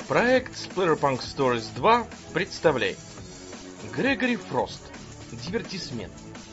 Проект Splatterpunk Stories 2 представляет Грегори Фрост. Дивертисмент.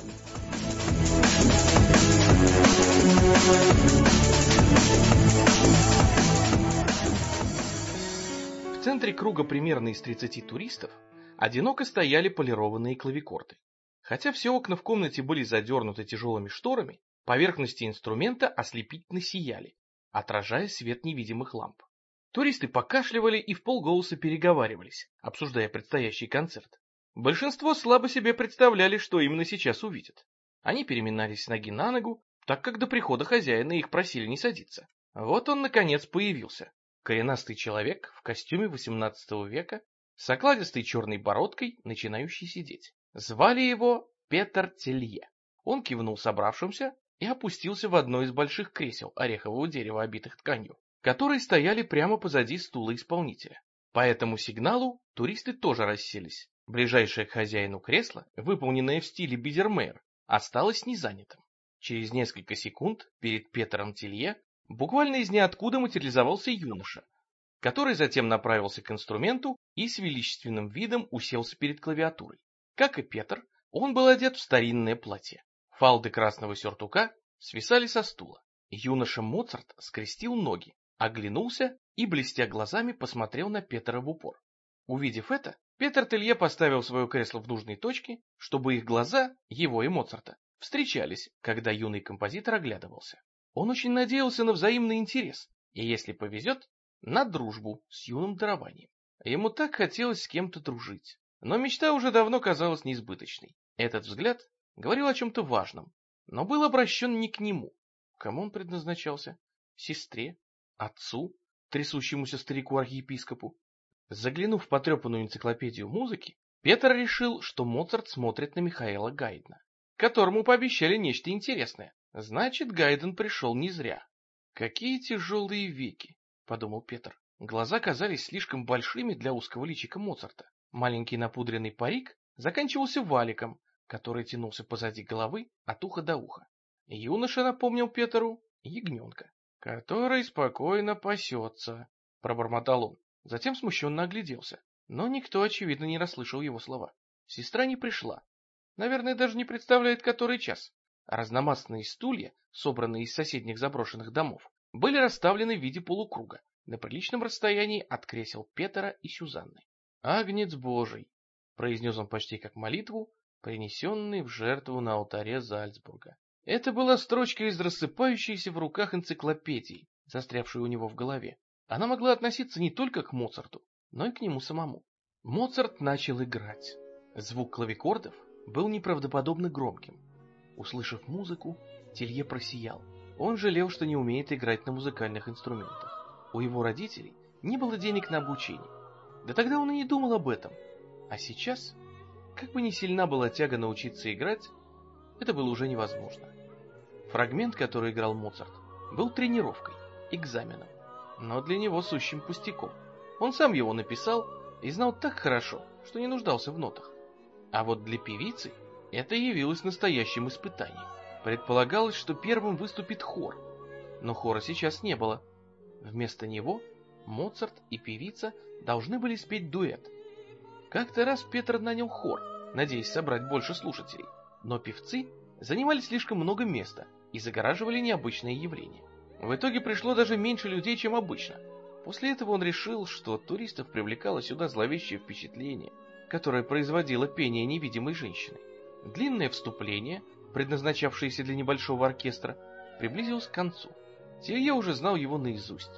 В центре круга примерно из 30 туристов одиноко стояли полированные клавикорды. Хотя все окна в комнате были задернуты тяжелыми шторами, поверхности инструмента ослепительно сияли, отражая свет невидимых ламп. Туристы покашливали и вполголоса переговаривались, обсуждая предстоящий концерт. Большинство слабо себе представляли, что именно сейчас увидят. Они переминались с ноги на ногу, так как до прихода хозяина их просили не садиться. Вот он, наконец, появился. Коренастый человек в костюме XVIII века с окладистой черной бородкой, начинающий сидеть. Звали его Петр Телье. Он кивнул собравшимся и опустился в одно из больших кресел орехового дерева, обитых тканью, которые стояли прямо позади стула исполнителя. По этому сигналу туристы тоже расселись. Ближайшее к хозяину кресло, выполненное в стиле Бидермейр, осталось незанятым. Через несколько секунд перед Петром Телье буквально из ниоткуда материализовался юноша, который затем направился к инструменту и с величественным видом уселся перед клавиатурой. Как и Петр, он был одет в старинное платье. Фалды красного сюртука свисали со стула. Юноша Моцарт скрестил ноги, оглянулся и, блестя глазами, посмотрел на Петра в упор. Увидев это, Петр Телье поставил свое кресло в нужной точке, чтобы их глаза, его и Моцарта, встречались, когда юный композитор оглядывался. Он очень надеялся на взаимный интерес и, если повезет, на дружбу с юным дарованием. Ему так хотелось с кем-то дружить, но мечта уже давно казалась несбыточной. Этот взгляд говорил о чем-то важном, но был обращен не к нему. Кому он предназначался? Сестре? Отцу? Трясущемуся старику-архиепископу? Заглянув в потрепанную энциклопедию музыки, Петр решил, что Моцарт смотрит на Михаила Гайдна, которому пообещали нечто интересное. Значит, Гайден пришел не зря. «Какие тяжелые веки!» — подумал Петр. Глаза казались слишком большими для узкого личика Моцарта. Маленький напудренный парик заканчивался валиком, который тянулся позади головы от уха до уха. Юноша напомнил Петру ягненка, который спокойно пасется, — пробормотал он. Затем смущенно огляделся, но никто, очевидно, не расслышал его слова. Сестра не пришла. Наверное, даже не представляет, который час. Разномастные стулья, собранные из соседних заброшенных домов, были расставлены в виде полукруга, на приличном расстоянии от кресел Петра и Сюзанны. «Агнец Божий», — произнес он почти как молитву, принесенный в жертву на алтаре Зальцбурга. Это была строчка из рассыпающейся в руках энциклопедии, застрявшей у него в голове. Она могла относиться не только к Моцарту, но и к нему самому. Моцарт начал играть. Звук клавикордов был неправдоподобно громким. Услышав музыку, Телье просиял. Он жалел, что не умеет играть на музыкальных инструментах. У его родителей не было денег на обучение. Да тогда он и не думал об этом. А сейчас, как бы ни сильна была тяга научиться играть, это было уже невозможно. Фрагмент, который играл Моцарт, был тренировкой, экзаменом, но для него сущим пустяком. Он сам его написал и знал так хорошо, что не нуждался в нотах. А вот для певицы это явилось настоящим испытанием. Предполагалось, что первым выступит хор, но хора сейчас не было. Вместо него Моцарт и певица должны были спеть дуэт. Как-то раз Петр нанял хор, надеясь собрать больше слушателей, но певцы занимали слишком много места и загораживали необычное явление. В итоге пришло даже меньше людей, чем обычно. После этого он решил, что туристов привлекало сюда зловещее впечатление, которое производило пение невидимой женщины. Длинное вступление, предназначавшееся для небольшого оркестра, приблизилось к концу. Телье уже знал его наизусть.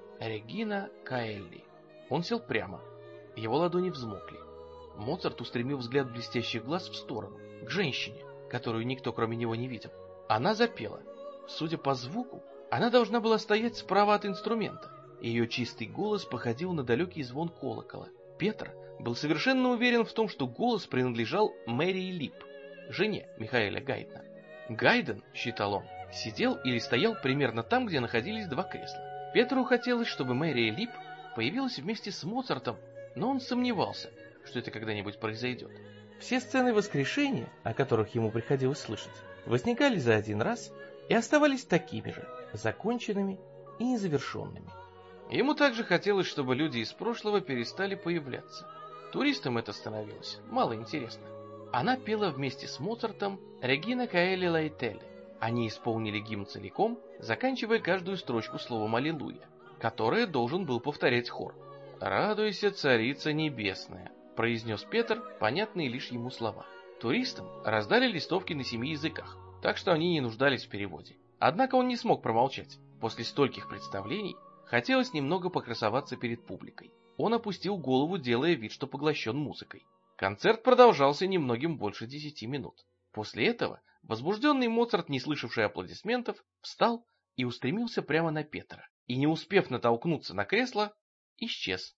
Регина Каэлли. Он сел прямо. Его ладони взмокли. Моцарт устремил взгляд блестящих глаз в сторону, к женщине, которую никто кроме него не видел. Она запела. Судя по звуку, она должна была стоять справа от инструмента. Ее чистый голос походил на далекий звон колокола. Петр был совершенно уверен в том, что голос принадлежал Мэри Лип, жене Михаэля Гайдна. Гайден, считал он, сидел или стоял примерно там, где находились два кресла. Петру хотелось, чтобы Мэри Лип появилась вместе с Моцартом, но он сомневался, что это когда-нибудь произойдет. Все сцены воскрешения, о которых ему приходилось слышать, возникали за один раз и оставались такими же, законченными и незавершенными. Ему также хотелось, чтобы люди из прошлого перестали появляться. Туристам это становилось мало интересно. Она пела вместе с Моцартом «Регина Каэли Лайтеле». Они исполнили гимн целиком, заканчивая каждую строчку словом «Аллилуйя», которое должен был повторять хор. «Радуйся, царица небесная», — произнес Петр, понятные лишь ему слова. Туристам раздали листовки на 7 языках, так что они не нуждались в переводе. Однако он не смог промолчать. После стольких представлений хотелось немного покрасоваться перед публикой. Он опустил голову, делая вид, что поглощен музыкой. Концерт продолжался немногим больше 10 минут. После этого возбужденный Моцарт, не слышавший аплодисментов, встал и устремился прямо на Петра. И, не успев натолкнуться на кресло, исчез.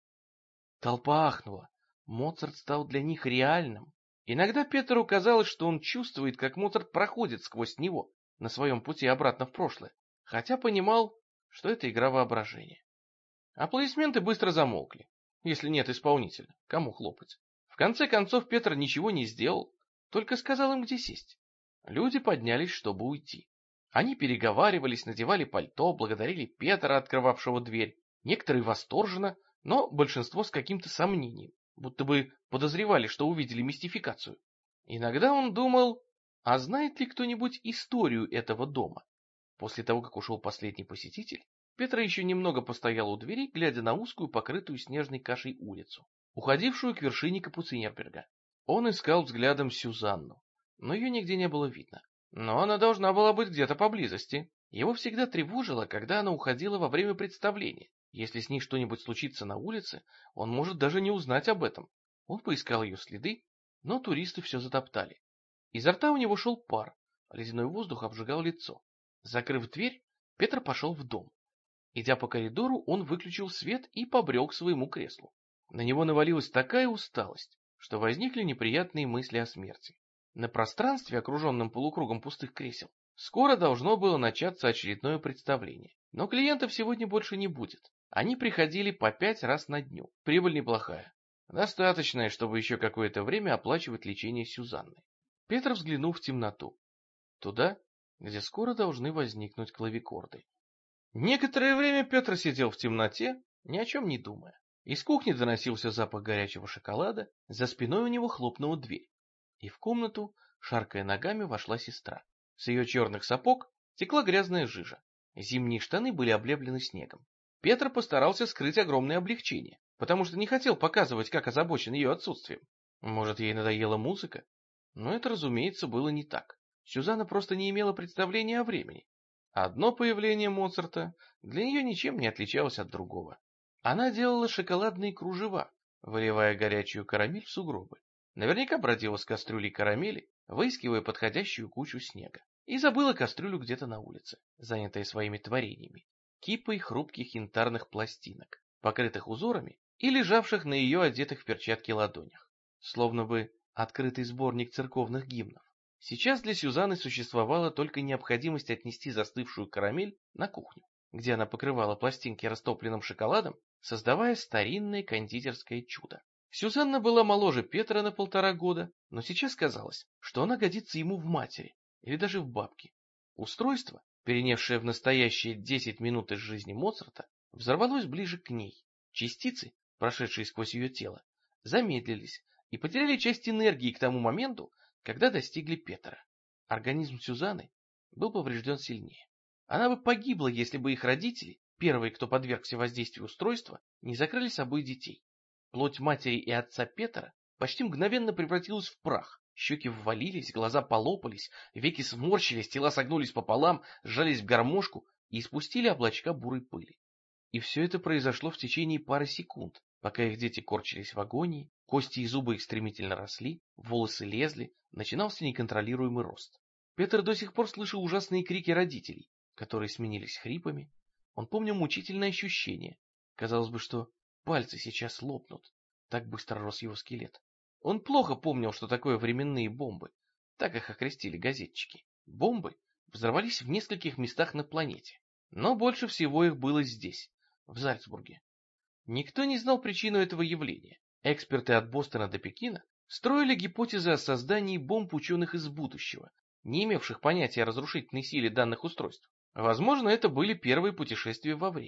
Толпа ахнула. Моцарт стал для них реальным. Иногда Петру казалось, что он чувствует, как Моцарт проходит сквозь него на своем пути обратно в прошлое, хотя понимал, что это игра воображения. Аплодисменты быстро замолкли. Если нет исполнителя, кому хлопать? В конце концов Петр ничего не сделал, только сказал им, где сесть. Люди поднялись, чтобы уйти. Они переговаривались, надевали пальто, благодарили Петра, открывавшего дверь. Некоторые восторженно, но большинство с каким-то сомнением, будто бы подозревали, что увидели мистификацию. Иногда он думал, а знает ли кто-нибудь историю этого дома? После того, как ушел последний посетитель, Петр еще немного постоял у двери, глядя на узкую, покрытую снежной кашей улицу, уходившую к вершине Капуцинерберга. Он искал взглядом Сюзанну, но ее нигде не было видно. Но она должна была быть где-то поблизости. Его всегда тревожило, когда она уходила во время представления. Если с ней что-нибудь случится на улице, он может даже не узнать об этом. Он поискал ее следы, но туристы все затоптали. Изо рта у него шел пар, ледяной воздух обжигал лицо. Закрыв дверь, Петр пошел в дом. Идя по коридору, он выключил свет и побрел к своему креслу. На него навалилась такая усталость, что возникли неприятные мысли о смерти. На пространстве, окруженном полукругом пустых кресел, скоро должно было начаться очередное представление. Но клиентов сегодня больше не будет. Они приходили по 5 раз на дню. Прибыль неплохая. Достаточная, чтобы еще какое-то время оплачивать лечение Сюзанны. Петр взглянул в темноту. Туда, где скоро должны возникнуть клавикорды. Некоторое время Петр сидел в темноте, ни о чем не думая. Из кухни доносился запах горячего шоколада, за спиной у него хлопнула дверь. И в комнату, шаркая ногами, вошла сестра. С ее черных сапог текла грязная жижа. Зимние штаны были облеплены снегом. Петр постарался скрыть огромное облегчение, потому что не хотел показывать, как озабочен ее отсутствием. Может, ей надоела музыка? Но это, разумеется, было не так. Сюзанна просто не имела представления о времени. Одно появление Моцарта для нее ничем не отличалось от другого. Она делала шоколадные кружева, выливая горячую карамель в сугробы. Наверняка бродила с кастрюлей карамели, выискивая подходящую кучу снега. И забыла кастрюлю где-то на улице, занятая своими творениями. Кипой хрупких янтарных пластинок, покрытых узорами и лежавших на ее одетых в перчатки ладонях. Словно бы открытый сборник церковных гимнов. Сейчас для Сюзанны существовала только необходимость отнести застывшую карамель на кухню, где она покрывала пластинки растопленным шоколадом, создавая старинное кондитерское чудо. Сюзанна была моложе Петра на 1,5 года, но сейчас казалось, что она годится ему в матери или даже в бабке. Устройство, перенесшее в настоящие 10 минут из жизни Моцарта, взорвалось ближе к ней. Частицы, прошедшие сквозь ее тело, замедлились и потеряли часть энергии к тому моменту, когда достигли Петра. Организм Сюзанны был поврежден сильнее. Она бы погибла, если бы их родители, первые, кто подвергся воздействию устройства, не закрыли собой детей. Плоть матери и отца Петра почти мгновенно превратилась в прах. Щеки ввалились, глаза полопались, веки сморщились, тела согнулись пополам, сжались в гармошку и испустили облачка бурой пыли. И все это произошло в течение пары секунд, пока их дети корчились в агонии, кости и зубы их стремительно росли, волосы лезли, начинался неконтролируемый рост. Петр до сих пор слышал ужасные крики родителей, которые сменились хрипами. Он помнил мучительное ощущение. Казалось бы, что пальцы сейчас лопнут. Так быстро рос его скелет. Он плохо помнил, что такое временные бомбы. Так их окрестили газетчики. Бомбы взорвались в нескольких местах на планете. Но больше всего их было здесь, в Зальцбурге. Никто не знал причину этого явления. Эксперты от Бостона до Пекина строили гипотезы о создании бомб ученых из будущего, не имевших понятия о разрушительной силе данных устройств. Возможно, это были первые путешествия во времени.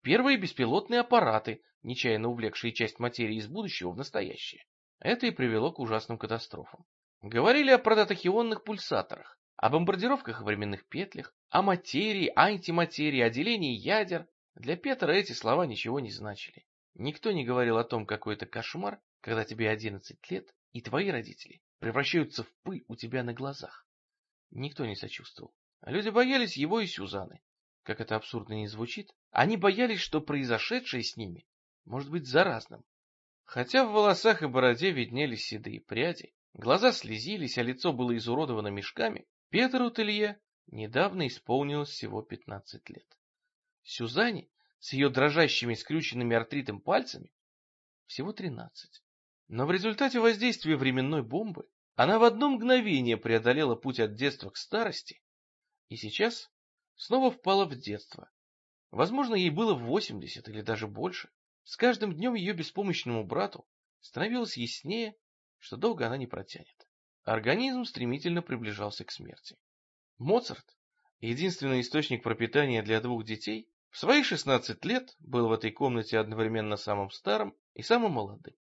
Первые беспилотные аппараты, нечаянно увлекшие часть материи из будущего в настоящее. Это и привело к ужасным катастрофам. Говорили о прототахионных пульсаторах, о бомбардировках и временных петлях, о материи, антиматерии, о делении ядер. Для Петра эти слова ничего не значили. Никто не говорил о том, какой это кошмар, когда тебе 11 лет, и твои родители превращаются в пыль у тебя на глазах. Никто не сочувствовал. А люди боялись его и Сюзанны. Как это абсурдно ни звучит, они боялись, что произошедшее с ними может быть заразным. Хотя в волосах и бороде виднелись седые пряди, глаза слезились, а лицо было изуродовано мешками, Петру Телье недавно исполнилось всего 15 лет. Сюзанне с ее дрожащими скрюченными артритом пальцами всего 13. Но в результате воздействия временной бомбы она в одно мгновение преодолела путь от детства к старости и сейчас снова впала в детство. Возможно, ей было 80 или даже больше. С каждым днем ее беспомощному брату становилось яснее, что долго она не протянет. Организм стремительно приближался к смерти. Моцарт, единственный источник пропитания для двух детей, в свои 16 лет был в этой комнате одновременно самым старым и самым молодым.